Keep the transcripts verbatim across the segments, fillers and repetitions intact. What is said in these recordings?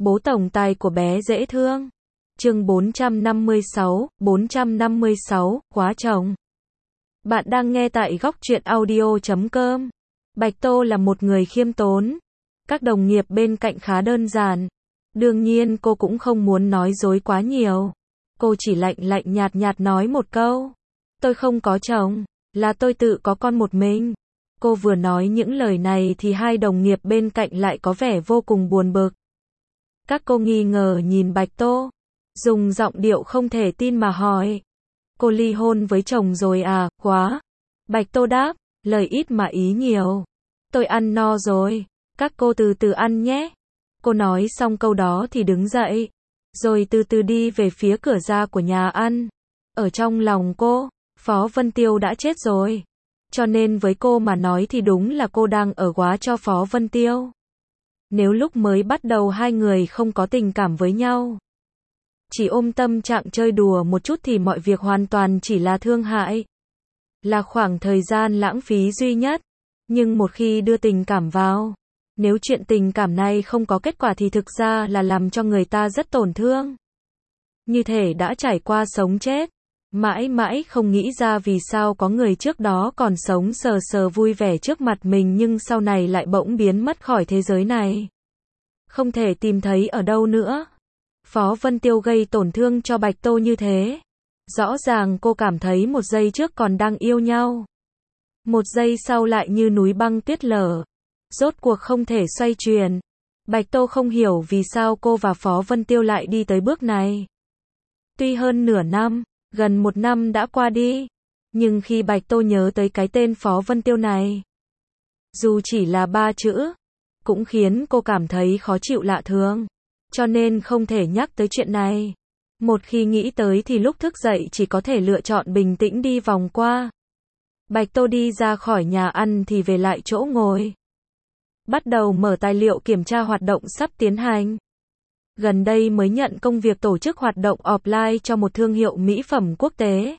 Bố tổng tài của bé dễ thương. Chương bốn trăm năm mươi sáu, bốn trăm năm mươi sáu, quá chồng. Bạn đang nghe tại góc truyện audio chấm com. Bạch Tô là một người khiêm tốn. Các đồng nghiệp bên cạnh khá đơn giản. Đương nhiên cô cũng không muốn nói dối quá nhiều. Cô chỉ lạnh lạnh nhạt nhạt nói một câu. Tôi không có chồng, là tôi tự có con một mình. Cô vừa nói những lời này thì hai đồng nghiệp bên cạnh lại có vẻ vô cùng buồn bực. Các cô nghi ngờ nhìn Bạch Tô, dùng giọng điệu không thể tin mà hỏi. Cô ly hôn với chồng rồi à, quá. Bạch Tô đáp, lời ít mà ý nhiều. Tôi ăn no rồi, các cô từ từ ăn nhé. Cô nói xong câu đó thì đứng dậy, rồi từ từ đi về phía cửa ra của nhà ăn. Ở trong lòng cô, Phó Vân Tiêu đã chết rồi. Cho nên với cô mà nói thì đúng là cô đang ở góa cho Phó Vân Tiêu. Nếu lúc mới bắt đầu hai người không có tình cảm với nhau, chỉ ôm tâm trạng chơi đùa một chút thì mọi việc hoàn toàn chỉ là thương hại. Là khoảng thời gian lãng phí duy nhất. Nhưng một khi đưa tình cảm vào, nếu chuyện tình cảm này không có kết quả thì thực ra là làm cho người ta rất tổn thương. Như thể đã trải qua sống chết. Mãi mãi không nghĩ ra vì sao có người trước đó còn sống sờ sờ vui vẻ trước mặt mình nhưng sau này lại bỗng biến mất khỏi thế giới này. Không thể tìm thấy ở đâu nữa. Phó Vân Tiêu gây tổn thương cho Bạch Tô như thế. Rõ ràng cô cảm thấy một giây trước còn đang yêu nhau. Một giây sau lại như núi băng tuyết lở. Rốt cuộc không thể xoay chuyển. Bạch Tô không hiểu vì sao cô và Phó Vân Tiêu lại đi tới bước này. Tuy hơn nửa năm, gần một năm đã qua đi, nhưng khi Bạch Tô nhớ tới cái tên Phó Vân Tiêu này, dù chỉ là ba chữ, cũng khiến cô cảm thấy khó chịu lạ thường, cho nên không thể nhắc tới chuyện này. Một khi nghĩ tới thì lúc thức dậy chỉ có thể lựa chọn bình tĩnh đi vòng qua. Bạch Tô đi ra khỏi nhà ăn thì về lại chỗ ngồi. Bắt đầu mở tài liệu kiểm tra hoạt động sắp tiến hành. Gần đây mới nhận công việc tổ chức hoạt động offline cho một thương hiệu mỹ phẩm quốc tế.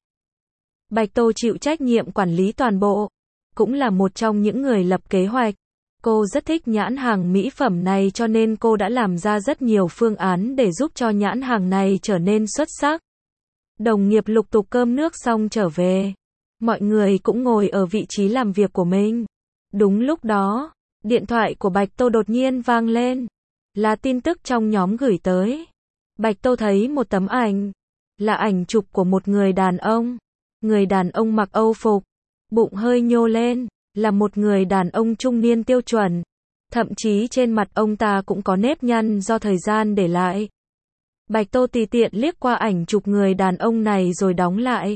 Bạch Tô chịu trách nhiệm quản lý toàn bộ, cũng là một trong những người lập kế hoạch. Cô rất thích nhãn hàng mỹ phẩm này cho nên cô đã làm ra rất nhiều phương án để giúp cho nhãn hàng này trở nên xuất sắc. Đồng nghiệp lục tục cơm nước xong trở về. Mọi người cũng ngồi ở vị trí làm việc của mình. Đúng lúc đó, điện thoại của Bạch Tô đột nhiên vang lên. Là tin tức trong nhóm gửi tới. Bạch Tô thấy một tấm ảnh. Là ảnh chụp của một người đàn ông. Người đàn ông mặc Âu phục. Bụng hơi nhô lên. Là một người đàn ông trung niên tiêu chuẩn. Thậm chí trên mặt ông ta cũng có nếp nhăn do thời gian để lại. Bạch Tô tùy tiện liếc qua ảnh chụp người đàn ông này rồi đóng lại.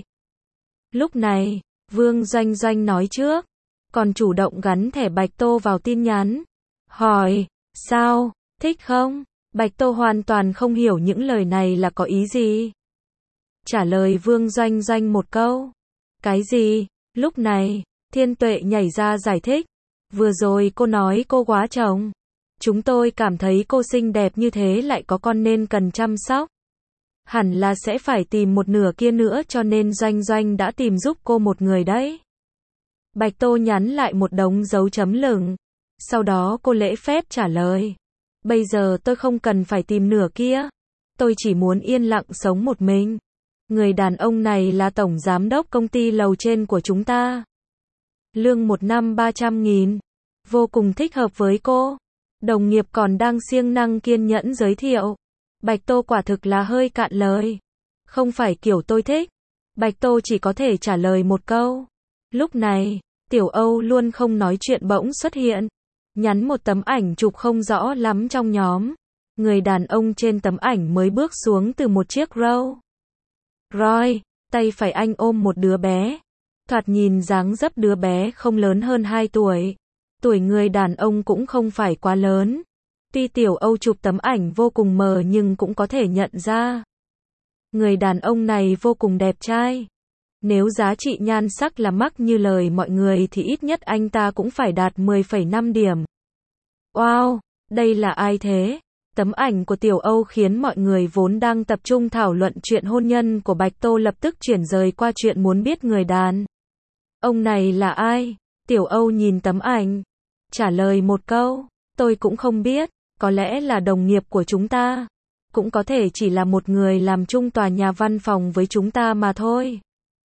Lúc này, Vương Doanh Doanh nói trước. Còn chủ động gắn thẻ Bạch Tô vào tin nhắn. Hỏi, sao? Thích không? Bạch Tô hoàn toàn không hiểu những lời này là có ý gì. Trả lời Vương Doanh Doanh một câu. Cái gì? Lúc này, Thiên Tuệ nhảy ra giải thích. Vừa rồi cô nói cô quá chồng. Chúng tôi cảm thấy cô xinh đẹp như thế lại có con nên cần chăm sóc. Hẳn là sẽ phải tìm một nửa kia nữa cho nên Doanh Doanh đã tìm giúp cô một người đấy. Bạch Tô nhắn lại một đống dấu chấm lửng. Sau đó cô lễ phép trả lời. Bây giờ tôi không cần phải tìm nửa kia. Tôi chỉ muốn yên lặng sống một mình. Người đàn ông này là tổng giám đốc công ty lầu trên của chúng ta. Lương một năm ba trăm nghìn. Vô cùng thích hợp với cô. Đồng nghiệp còn đang siêng năng kiên nhẫn giới thiệu. Bạch Tô quả thực là hơi cạn lời. Không phải kiểu tôi thích. Bạch Tô chỉ có thể trả lời một câu. Lúc này, Tiểu Âu luôn không nói chuyện bỗng xuất hiện. Nhắn một tấm ảnh chụp không rõ lắm trong nhóm. Người đàn ông trên tấm ảnh mới bước xuống từ một chiếc Rolls Royce, tay phải anh ôm một đứa bé. Thoạt nhìn dáng dấp đứa bé không lớn hơn hai tuổi. Tuổi người đàn ông cũng không phải quá lớn. Tuy Tiểu Âu chụp tấm ảnh vô cùng mờ nhưng cũng có thể nhận ra. Người đàn ông này vô cùng đẹp trai. Nếu giá trị nhan sắc là mắc như lời mọi người thì ít nhất anh ta cũng phải đạt mười phẩy năm điểm. Wow, đây là ai thế? Tấm ảnh của Tiểu Âu khiến mọi người vốn đang tập trung thảo luận chuyện hôn nhân của Bạch Tô lập tức chuyển rời qua chuyện muốn biết người đàn ông này là ai. Tiểu Âu nhìn tấm ảnh, trả lời một câu, tôi cũng không biết. có lẽ là đồng nghiệp của chúng ta, cũng có thể chỉ là một người làm chung tòa nhà văn phòng với chúng ta mà thôi.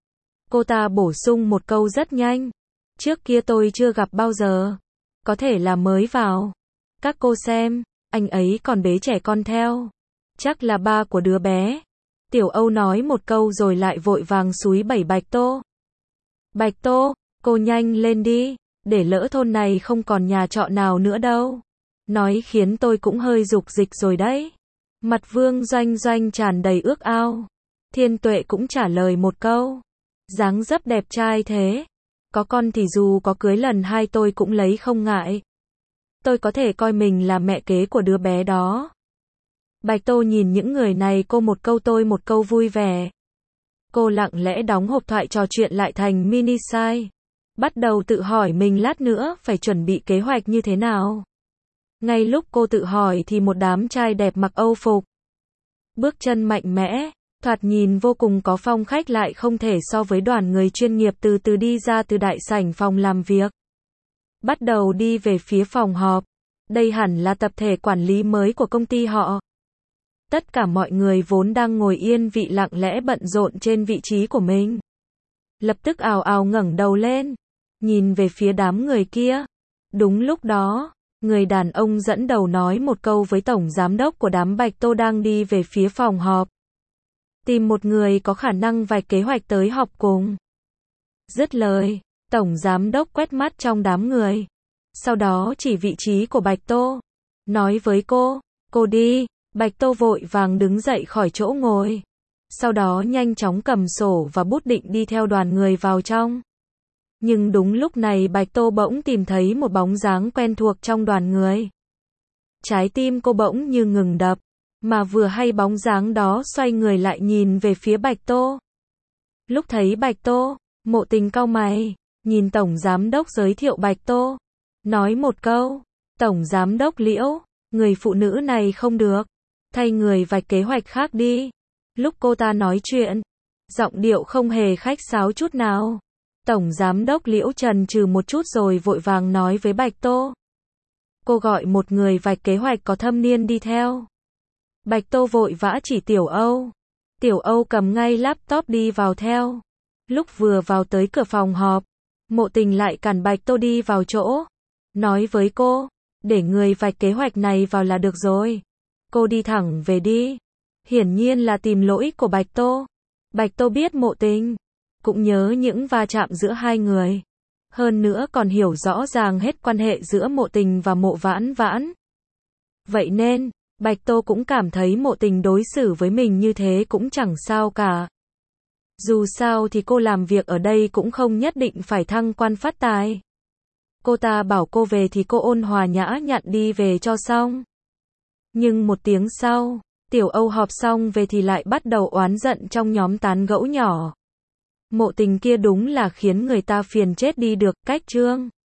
Cô ta bổ sung một câu rất nhanh. Trước kia tôi chưa gặp bao giờ. Có thể là mới vào. Các cô xem, anh ấy còn bế trẻ con theo. Chắc là ba của đứa bé. Tiểu Âu nói một câu rồi lại vội vàng xúi bẩy Bạch Tô. Bạch Tô, cô nhanh lên đi, để lỡ thôn này không còn nhà trọ nào nữa đâu. Nói khiến tôi cũng hơi rục dịch rồi đấy. Mặt Vương Doanh Doanh tràn đầy ước ao. Thiên Tuệ cũng trả lời một câu. Dáng dấp đẹp trai thế. Có con thì dù có cưới lần hai tôi cũng lấy không ngại. Tôi có thể coi mình là mẹ kế của đứa bé đó. Bạch Tô nhìn những người này cô một câu tôi một câu vui vẻ. Cô lặng lẽ đóng hộp thoại trò chuyện lại thành mini site. Bắt đầu tự hỏi mình lát nữa phải chuẩn bị kế hoạch như thế nào. Ngay lúc cô tự hỏi thì một đám trai đẹp mặc Âu phục. Bước chân mạnh mẽ, thoạt nhìn vô cùng có phong khách lại không thể so với đoàn người chuyên nghiệp từ từ đi ra từ đại sảnh phòng làm việc. Bắt đầu đi về phía phòng họp. Đây hẳn là tập thể quản lý mới của công ty họ. Tất cả mọi người vốn đang ngồi yên vị lặng lẽ bận rộn trên vị trí của mình. Lập tức ào ào ngẩng đầu lên, nhìn về phía đám người kia. Đúng lúc đó, người đàn ông dẫn đầu nói một câu với tổng giám đốc của đám Bạch Tô đang đi về phía phòng họp. Tìm một người có khả năng vạch kế hoạch tới họp cùng. Dứt lời, tổng giám đốc quét mắt trong đám người. Sau đó chỉ vị trí của Bạch Tô. Nói với cô, cô đi. Bạch Tô vội vàng đứng dậy khỏi chỗ ngồi. Sau đó nhanh chóng cầm sổ và bút định đi theo đoàn người vào trong. Nhưng đúng lúc này Bạch Tô bỗng tìm thấy một bóng dáng quen thuộc trong đoàn người. Trái tim cô bỗng như ngừng đập, mà vừa hay bóng dáng đó xoay người lại nhìn về phía Bạch Tô. Lúc thấy Bạch Tô, Mộ Tình cau mày, nhìn tổng giám đốc giới thiệu Bạch Tô. Nói một câu, tổng giám đốc Liễu, người phụ nữ này không được. Thay người vạch kế hoạch khác đi. Lúc cô ta nói chuyện, giọng điệu không hề khách sáo chút nào. Tổng giám đốc Liễu chần chừ một chút rồi vội vàng nói với Bạch Tô. Cô gọi một người vạch kế hoạch có thâm niên đi theo. Bạch Tô vội vã chỉ Tiểu Âu. Tiểu Âu cầm ngay laptop đi vào theo. Lúc vừa vào tới cửa phòng họp, Mộ Tình lại cản Bạch Tô đi vào chỗ. Nói với cô, để người vạch kế hoạch này vào là được rồi. Cô đi thẳng về đi. Hiển nhiên là tìm lỗi của Bạch Tô. Bạch Tô biết Mộ Tình, cũng nhớ những va chạm giữa hai người. Hơn nữa còn hiểu rõ ràng hết quan hệ giữa Mộ Tình và Mộ Vãn Vãn. Vậy nên, Bạch Tô cũng cảm thấy Mộ Tình đối xử với mình như thế cũng chẳng sao cả. Dù sao thì cô làm việc ở đây cũng không nhất định phải thăng quan phát tài. Cô ta bảo cô về thì cô ôn hòa nhã nhặn đi về cho xong. Nhưng một tiếng sau, Tiểu Âu họp xong về thì lại bắt đầu oán giận trong nhóm tán gẫu nhỏ. Mộ Tình kia đúng là khiến người ta phiền chết đi được, cách trương.